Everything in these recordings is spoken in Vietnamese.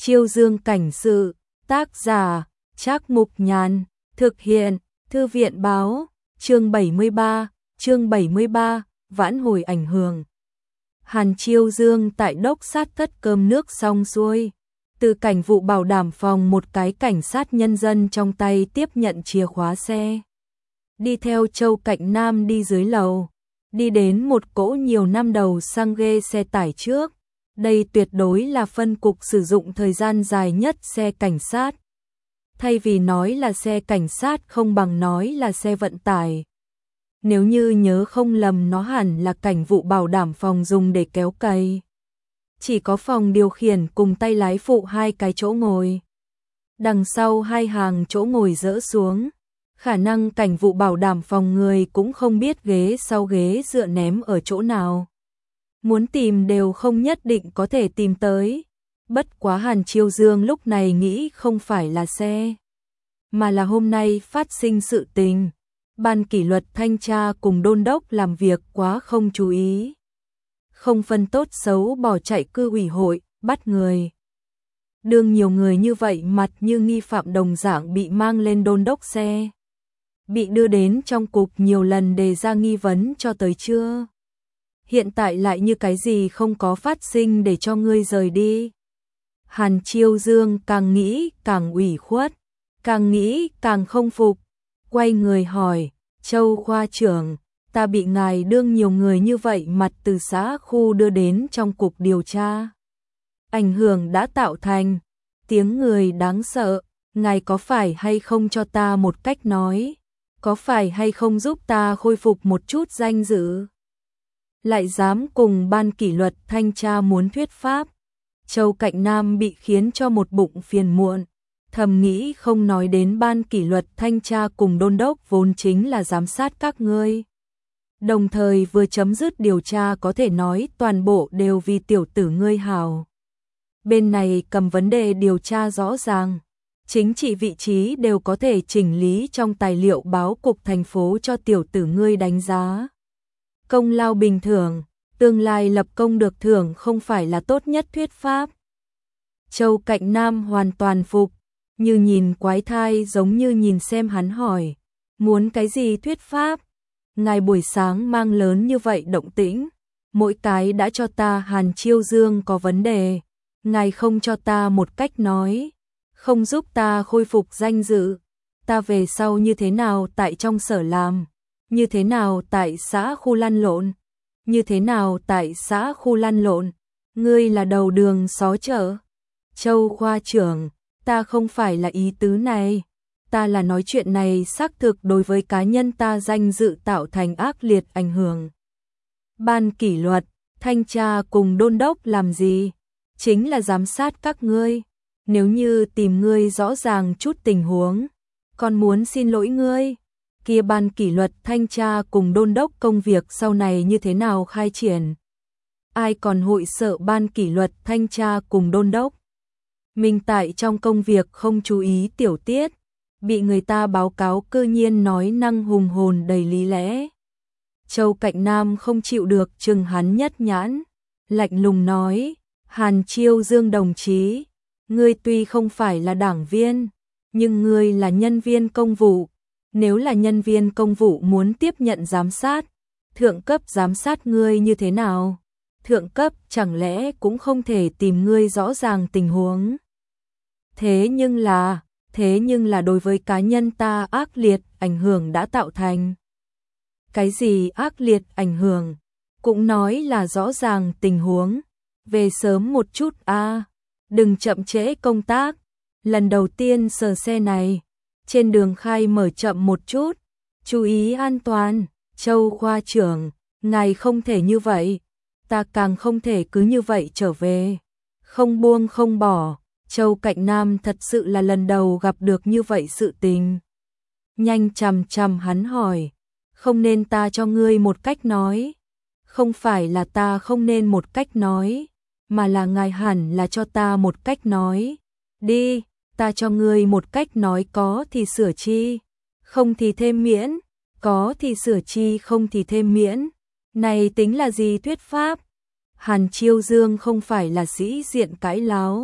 Chiêu Dương cảnh sự, tác giả, Trác Mục Nhàn, thực hiện, Thư viện báo, chương 73, vãn hồi ảnh hưởng. Hàn Chiêu Dương tại đốc sát thất cơm nước xong xuôi, từ cảnh vụ bảo đảm phòng một cái cảnh sát nhân dân trong tay tiếp nhận chìa khóa xe. Đi theo Châu Cạnh Nam đi dưới lầu, đi đến một cỗ nhiều năm đầu sang ghê xe tải trước. Đây tuyệt đối là phân cục sử dụng thời gian dài nhất xe cảnh sát. Thay vì nói là xe cảnh sát không bằng nói là xe vận tải. Nếu như nhớ không lầm nó hẳn là cảnh vụ bảo đảm phòng dùng để kéo cày. Chỉ có phòng điều khiển cùng tay lái phụ hai cái chỗ ngồi. Đằng sau hai hàng chỗ ngồi dỡ xuống. Khả năng cảnh vụ bảo đảm phòng người cũng không biết ghế sau ghế dựa ném ở chỗ nào. Muốn tìm đều không nhất định có thể tìm tới. Bất quá Hàn Chiêu Dương lúc này nghĩ không phải là xe, mà là hôm nay phát sinh sự tình. Ban kỷ luật thanh tra cùng đôn đốc làm việc quá không chú ý. Không phân tốt xấu bỏ chạy cư ủy hội, bắt người. Đương nhiều người như vậy mặt như nghi phạm đồng dạng bị mang lên đôn đốc xe. Bị đưa đến trong cục nhiều lần đề ra nghi vấn cho tới chưa. Hiện tại lại như cái gì không có phát sinh để cho ngươi rời đi. Hàn Chiêu Dương càng nghĩ càng ủy khuất, càng nghĩ càng không phục. Quay người hỏi, Châu khoa trưởng, ta bị ngài đương nhiều người như vậy mặt từ xã khu đưa đến trong cục điều tra. Ảnh hưởng đã tạo thành, tiếng người đáng sợ, ngài có phải hay không cho ta một cách nói, có phải hay không giúp ta khôi phục một chút danh dự. Lại dám cùng ban kỷ luật thanh tra muốn thuyết pháp. Châu Cạnh Nam bị khiến cho một bụng phiền muộn, thầm nghĩ không nói đến ban kỷ luật thanh tra cùng đôn đốc vốn chính là giám sát các ngươi. Đồng thời vừa chấm dứt điều tra có thể nói toàn bộ đều vì tiểu tử ngươi hào. Bên này cầm vấn đề điều tra rõ ràng, chính trị vị trí đều có thể chỉnh lý trong tài liệu báo cục thành phố cho tiểu tử ngươi đánh giá. Công lao bình thường, tương lai lập công được thưởng không phải là tốt nhất thuyết pháp. Châu Cạnh Nam hoàn toàn phục, như nhìn quái thai giống như nhìn xem hắn hỏi, muốn cái gì thuyết pháp? Ngài buổi sáng mang lớn như vậy động tĩnh, mỗi cái đã cho ta Hàn Chiêu Dương có vấn đề, ngài không cho ta một cách nói, không giúp ta khôi phục danh dự, ta về sau như thế nào tại trong sở làm, như thế nào tại xã khu lăn lộn, như thế nào tại xã khu lăn lộn, ngươi là đầu đường xó chợ. Châu khoa trưởng, ta không phải là ý tứ này, ta là nói chuyện này xác thực đối với cá nhân ta danh dự tạo thành ác liệt ảnh hưởng. Ban kỷ luật, thanh tra cùng đôn đốc làm gì? Chính là giám sát các ngươi. Nếu như tìm ngươi rõ ràng chút tình huống, còn muốn xin lỗi ngươi, kia ban kỷ luật thanh tra cùng đôn đốc công việc sau này như thế nào khai triển? Ai còn hội sợ ban kỷ luật thanh tra cùng đôn đốc? Mình tại trong công việc không chú ý tiểu tiết, bị người ta báo cáo cư nhiên nói năng hùng hồn đầy lý lẽ. Châu Cạnh Nam không chịu được chừng hắn nhất nhãn, lạnh lùng nói, Hàn Chiêu Dương đồng chí, ngươi tuy không phải là đảng viên, nhưng ngươi là nhân viên công vụ. Nếu là nhân viên công vụ muốn tiếp nhận giám sát, thượng cấp giám sát ngươi như thế nào? Thượng cấp chẳng lẽ cũng không thể tìm ngươi rõ ràng tình huống? Thế nhưng là đối với cá nhân ta ác liệt ảnh hưởng đã tạo thành. Cái gì ác liệt ảnh hưởng? Cũng nói là rõ ràng tình huống. Về sớm một chút a, đừng chậm trễ công tác. Lần đầu tiên sờ xe này, trên đường khai mở chậm một chút, chú ý an toàn. Châu khoa trưởng, ngài không thể như vậy, ta càng không thể cứ như vậy trở về. Không buông không bỏ. Châu Cạnh Nam thật sự là lần đầu gặp được như vậy sự tình. Nhanh chằm chằm hắn hỏi, không nên ta cho ngươi một cách nói? Không phải là ta không nên một cách nói, mà là ngài hẳn là cho ta một cách nói. Đi, ta cho ngươi một cách nói, có thì sửa chi, không thì thêm miễn, có thì sửa chi, không thì thêm miễn. Này tính là gì thuyết pháp? Hàn Chiêu Dương không phải là sĩ diện cãi láo.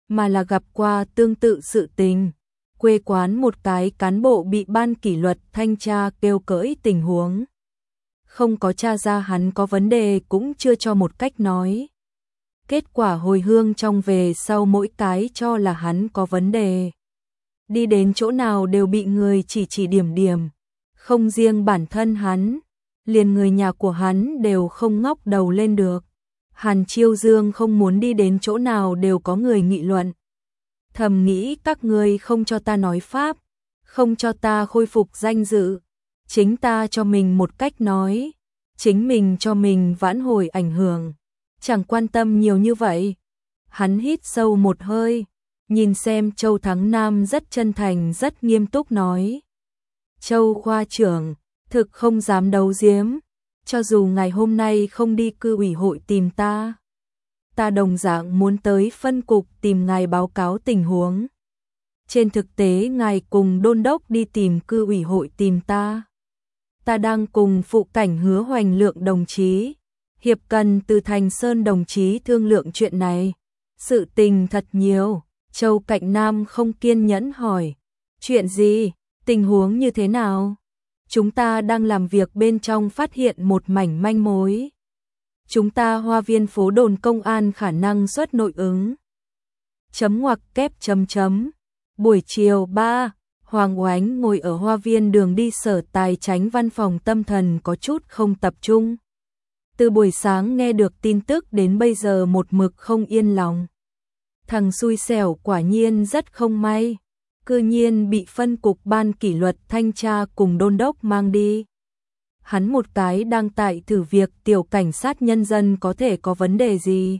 mà là gặp qua tương tự sự tình. Quê quán một cái cán bộ bị ban kỷ luật thanh tra kêu cỡi tình huống. Không có tra ra hắn có vấn đề cũng chưa cho một cách nói. Kết quả hồi hương trong về sau mỗi cái cho là hắn có vấn đề. Đi đến chỗ nào đều bị người chỉ điểm điểm. Không riêng bản thân hắn, liền người nhà của hắn đều không ngóc đầu lên được. Hàn Chiêu Dương không muốn đi đến chỗ nào đều có người nghị luận. Thầm nghĩ các ngươi không cho ta nói pháp, không cho ta khôi phục danh dự. Chính ta cho mình một cách nói, chính mình cho mình vãn hồi ảnh hưởng. Chẳng quan tâm nhiều như vậy. Hắn hít sâu một hơi, nhìn xem Châu Thắng Nam rất chân thành rất nghiêm túc nói. Châu khoa trưởng, thực không dám đấu giếm, cho dù ngày hôm nay không đi cư ủy hội tìm ta đồng dạng muốn tới phân cục tìm ngài báo cáo tình huống. Trên thực tế ngài cùng đôn đốc đi tìm cư ủy hội tìm ta đang cùng phụ cảnh Hứa Hoành Lượng đồng chí, hiệp cần từ Thành Sơn đồng chí thương lượng chuyện này. Sự tình thật nhiều. Châu Cạnh Nam không kiên nhẫn hỏi. Chuyện gì? Tình huống như thế nào? Chúng ta đang làm việc bên trong phát hiện một mảnh manh mối. Chúng ta Hoa Viên phố đồn công an khả năng xuất nội ứng. Chấm ngoặc kép chấm chấm. Buổi chiều 3, Hoàng Oánh ngồi ở Hoa Viên đường đi Sở Tài Chánh văn phòng tâm thần có chút không tập trung. Từ buổi sáng nghe được tin tức đến bây giờ một mực không yên lòng. Thằng xui xẻo quả nhiên rất không may. Cư nhiên bị phân cục ban kỷ luật thanh tra cùng đôn đốc mang đi. Hắn một cái đang tại thử việc tiểu cảnh sát nhân dân có thể có vấn đề gì.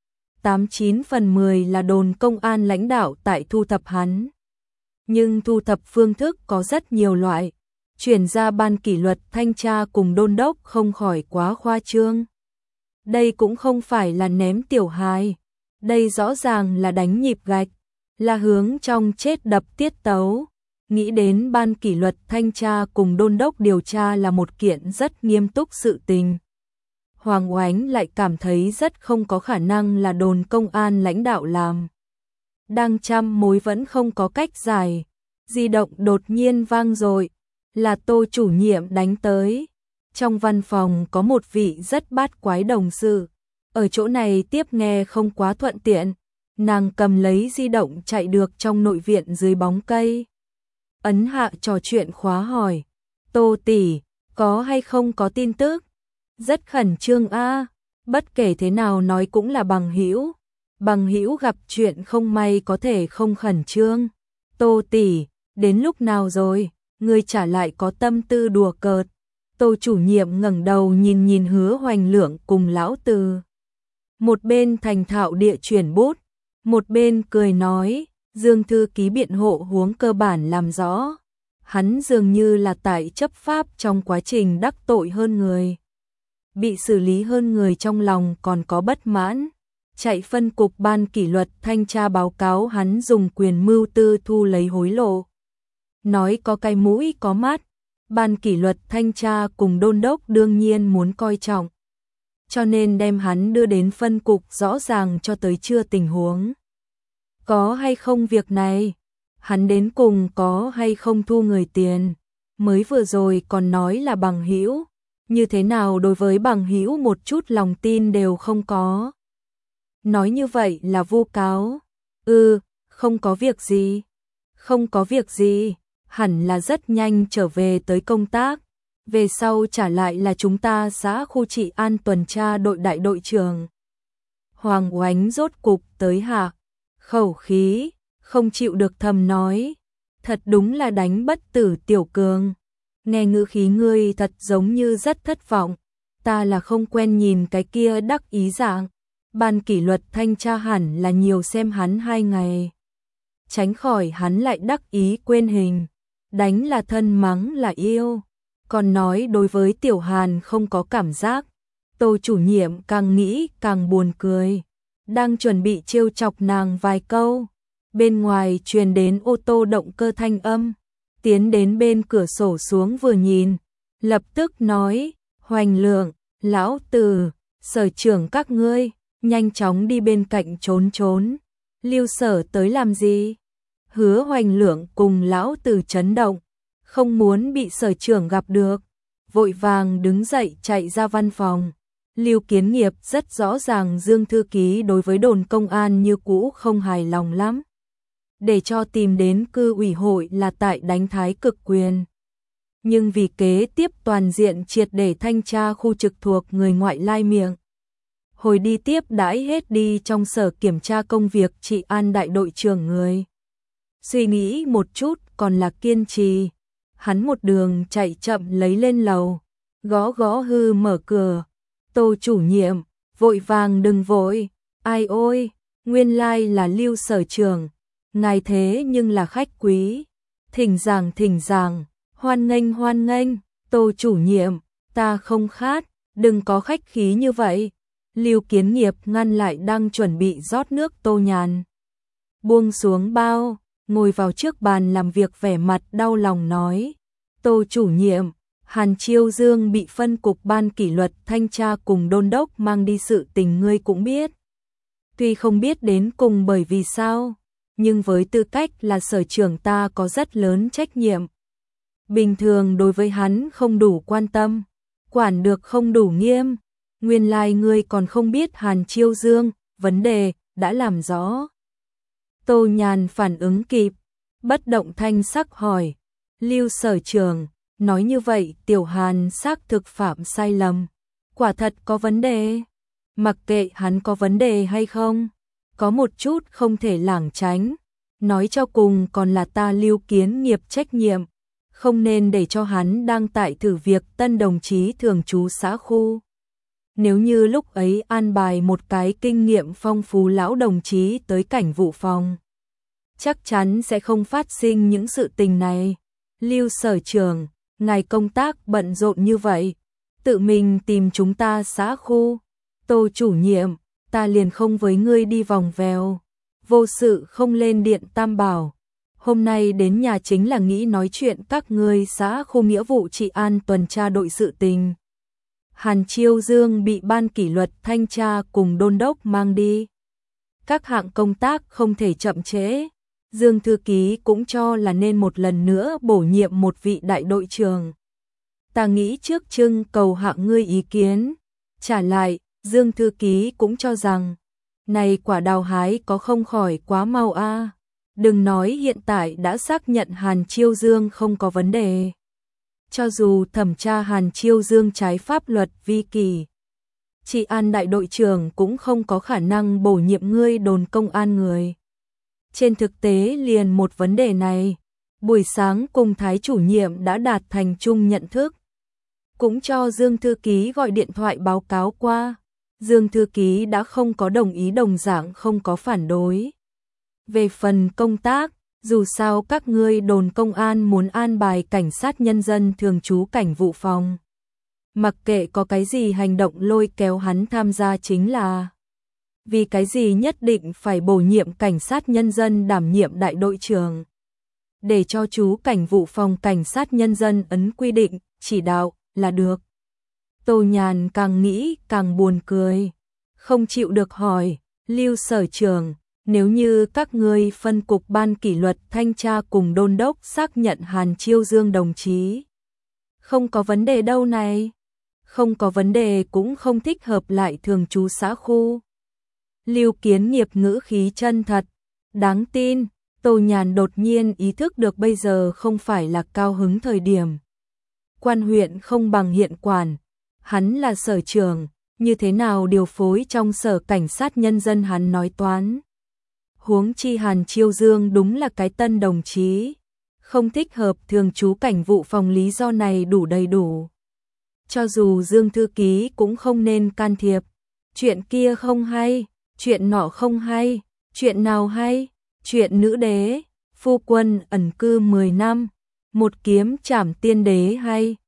89 phần 10 là đồn công an lãnh đạo tại thu thập hắn. Nhưng thu thập phương thức có rất nhiều loại. Chuyển ra ban kỷ luật thanh tra cùng đôn đốc không khỏi quá khoa trương. Đây cũng không phải là ném tiểu hài. Đây rõ ràng là đánh nhịp gạch. Là hướng trong chết đập tiết tấu. Nghĩ đến ban kỷ luật thanh tra cùng đôn đốc điều tra là một kiện rất nghiêm túc sự tình. Hoàng Oánh lại cảm thấy rất không có khả năng là đồn công an lãnh đạo làm. Đang trăm mối vẫn không có cách giải. Di động đột nhiên vang dội, là Tô chủ nhiệm đánh tới. Trong văn phòng có một vị rất bát quái đồng sự. Ở chỗ này tiếp nghe không quá thuận tiện. Nàng cầm lấy di động chạy được trong nội viện dưới bóng cây. Ấn hạ trò chuyện khóa hỏi. Tô tỷ, có hay không có tin tức? Rất khẩn trương a. Bất kể thế nào nói cũng là bằng hữu. Bằng hữu gặp chuyện không may có thể không khẩn trương. Tô tỷ, đến lúc nào rồi? Ngươi trả lại có tâm tư đùa cợt. Tô chủ nhiệm ngẩng đầu nhìn Hứa Hoành Lượng cùng lão Từ. Một bên thành thạo địa chuyển bút, một bên cười nói, Dương thư ký biện hộ huống cơ bản làm rõ. Hắn dường như là tại chấp pháp trong quá trình đắc tội hơn người. Bị xử lý hơn người trong lòng còn có bất mãn. Chạy phân cục ban kỷ luật thanh tra báo cáo hắn dùng quyền mưu tư thu lấy hối lộ. Nói có cái mũi có mắt. Ban kỷ luật thanh tra cùng đôn đốc đương nhiên muốn coi trọng. Cho nên đem hắn đưa đến phân cục rõ ràng cho tới chưa tình huống. Có hay không việc này? Hắn đến cùng có hay không thu người tiền? Mới vừa rồi còn nói là bằng hữu. Như thế nào đối với bằng hữu một chút lòng tin đều không có? Nói như vậy là vu cáo. Không có việc gì. Không có việc gì. Hẳn là rất nhanh trở về tới công tác. Về sau trả lại là chúng ta xã khu trị an tuần tra đội đại đội trưởng. Hoàng Oánh rốt cục tới hạ. Khẩu khí, không chịu được thầm nói. Thật đúng là đánh bất tử Tiểu Cường. Nghe ngữ khí ngươi thật giống như rất thất vọng. Ta là không quen nhìn cái kia đắc ý dạng. Ban kỷ luật thanh tra hẳn là nhiều xem hắn 2 ngày. Tránh khỏi hắn lại đắc ý quên hình. Đánh là thân mắng là yêu. Còn nói đối với Tiểu Hàn không có cảm giác. Tô chủ nhiệm càng nghĩ càng buồn cười. Đang chuẩn bị trêu chọc nàng vài câu. Bên ngoài truyền đến ô tô động cơ thanh âm. Tiến đến bên cửa sổ xuống vừa nhìn. Lập tức nói, Hoành Lượng, lão Từ, sở trưởng các ngươi, nhanh chóng đi bên cạnh trốn. Lưu Sở tới làm gì? Hứa Hoành Lượng cùng lão tử chấn động, không muốn bị Sở trưởng gặp được, vội vàng đứng dậy chạy ra văn phòng. Lưu Kiến Nghiệp rất rõ ràng Dương thư ký đối với đồn công an như cũ không hài lòng lắm. Để cho tìm đến cư ủy hội là tại đánh thái cực quyền. Nhưng vì kế tiếp toàn diện triệt để thanh tra khu trực thuộc người ngoại lai miệng. Hồi đi tiếp đãi hết đi trong sở kiểm tra công việc trị an đại đội trưởng người. Suy nghĩ một chút còn là kiên trì. Hắn một đường chạy chậm lấy lên lầu, gõ gõ hư mở cửa. Tô chủ nhiệm, vội vàng đừng vội. Ai ôi, nguyên lai là Lưu Sở trưởng. Ngài thế nhưng là khách quý. Thỉnh giảng, hoan nghênh. Tô chủ nhiệm, ta không khát, đừng có khách khí như vậy. Lưu Kiến Nghiệp ngăn lại đang chuẩn bị rót nước Tô Nhàn. Buông xuống bao, ngồi vào trước bàn làm việc vẻ mặt đau lòng nói. Tô chủ nhiệm, Hàn Chiêu Dương bị phân cục ban kỷ luật thanh tra cùng đôn đốc mang đi sự tình ngươi cũng biết. Tuy không biết đến cùng bởi vì sao, nhưng với tư cách là sở trưởng ta có rất lớn trách nhiệm. Bình thường đối với hắn không đủ quan tâm, quản được không đủ nghiêm. Nguyên lai ngươi còn không biết Hàn Chiêu Dương, vấn đề đã làm rõ. Tô Nhàn phản ứng kịp, bất động thanh sắc hỏi. Lưu sở trưởng, nói như vậy Tiểu Hàn xác thực phạm sai lầm. Quả thật có vấn đề. Mặc kệ hắn có vấn đề hay không, có một chút không thể lảng tránh. Nói cho cùng còn là ta Lưu Kiến Nghiệp trách nhiệm. Không nên để cho hắn đang tại thử việc tân đồng chí thường trú xã khu. Nếu như lúc ấy an bài một cái kinh nghiệm phong phú lão đồng chí tới cảnh vụ phòng, chắc chắn sẽ không phát sinh những sự tình này. Lưu sở trưởng, ngài công tác bận rộn như vậy, tự mình tìm chúng ta xã khu. Tô chủ nhiệm, ta liền không với ngươi đi vòng vèo, vô sự không lên điện Tam Bảo. Hôm nay đến nhà chính là nghĩ nói chuyện các ngươi xã khu nghĩa vụ trị an tuần tra đội sự tình. Hàn Chiêu Dương bị ban kỷ luật thanh tra cùng đôn đốc mang đi. Các hạng công tác không thể chậm trễ. Dương thư ký cũng cho là nên một lần nữa bổ nhiệm một vị đại đội trưởng. Ta nghĩ trước trưng cầu hạng ngươi ý kiến. Trả lại, Dương thư ký cũng cho rằng, này quả đào hái có không khỏi quá mau a. Đừng nói hiện tại đã xác nhận Hàn Chiêu Dương không có vấn đề. Cho dù thẩm tra Hàn Chiêu Dương trái pháp luật vi kỷ, trị an đại đội trưởng cũng không có khả năng bổ nhiệm ngươi đồn công an người. Trên thực tế liền một vấn đề này, buổi sáng cùng Thái chủ nhiệm đã đạt thành chung nhận thức. Cũng cho Dương thư ký gọi điện thoại báo cáo qua. Dương thư ký đã không có đồng ý, đồng dạng không có phản đối. Về phần công tác, dù sao các ngươi đồn công an muốn an bài cảnh sát nhân dân thường trú cảnh vụ phòng. Mặc kệ có cái gì hành động lôi kéo hắn tham gia chính là. Vì cái gì nhất định phải bổ nhiệm cảnh sát nhân dân đảm nhiệm đại đội trưởng. Để cho chú cảnh vụ phòng cảnh sát nhân dân ấn quy định, chỉ đạo là được. Tô Nhàn càng nghĩ càng buồn cười. Không chịu được hỏi, Lưu sở trưởng, nếu như các ngươi phân cục ban kỷ luật thanh tra cùng đôn đốc xác nhận Hàn Chiêu Dương đồng chí. Không có vấn đề đâu này. Không có vấn đề cũng không thích hợp lại thường trú xã khu. Lưu Kiến Nghiệp ngữ khí chân thật, đáng tin. Tô Nhàn đột nhiên ý thức được bây giờ không phải là cao hứng thời điểm. Quan huyện không bằng hiện quản. Hắn là sở trưởng, như thế nào điều phối trong sở cảnh sát nhân dân hắn nói toán. Huống chi Hàn Chiêu Dương đúng là cái tân đồng chí, không thích hợp thường trú cảnh vụ phòng, lý do này đủ đầy đủ. Cho dù Dương thư ký cũng không nên can thiệp. Chuyện kia không hay, chuyện nọ không hay, chuyện nào hay? Chuyện nữ đế, phu quân ẩn cư 10 năm, một kiếm trảm tiên đế hay?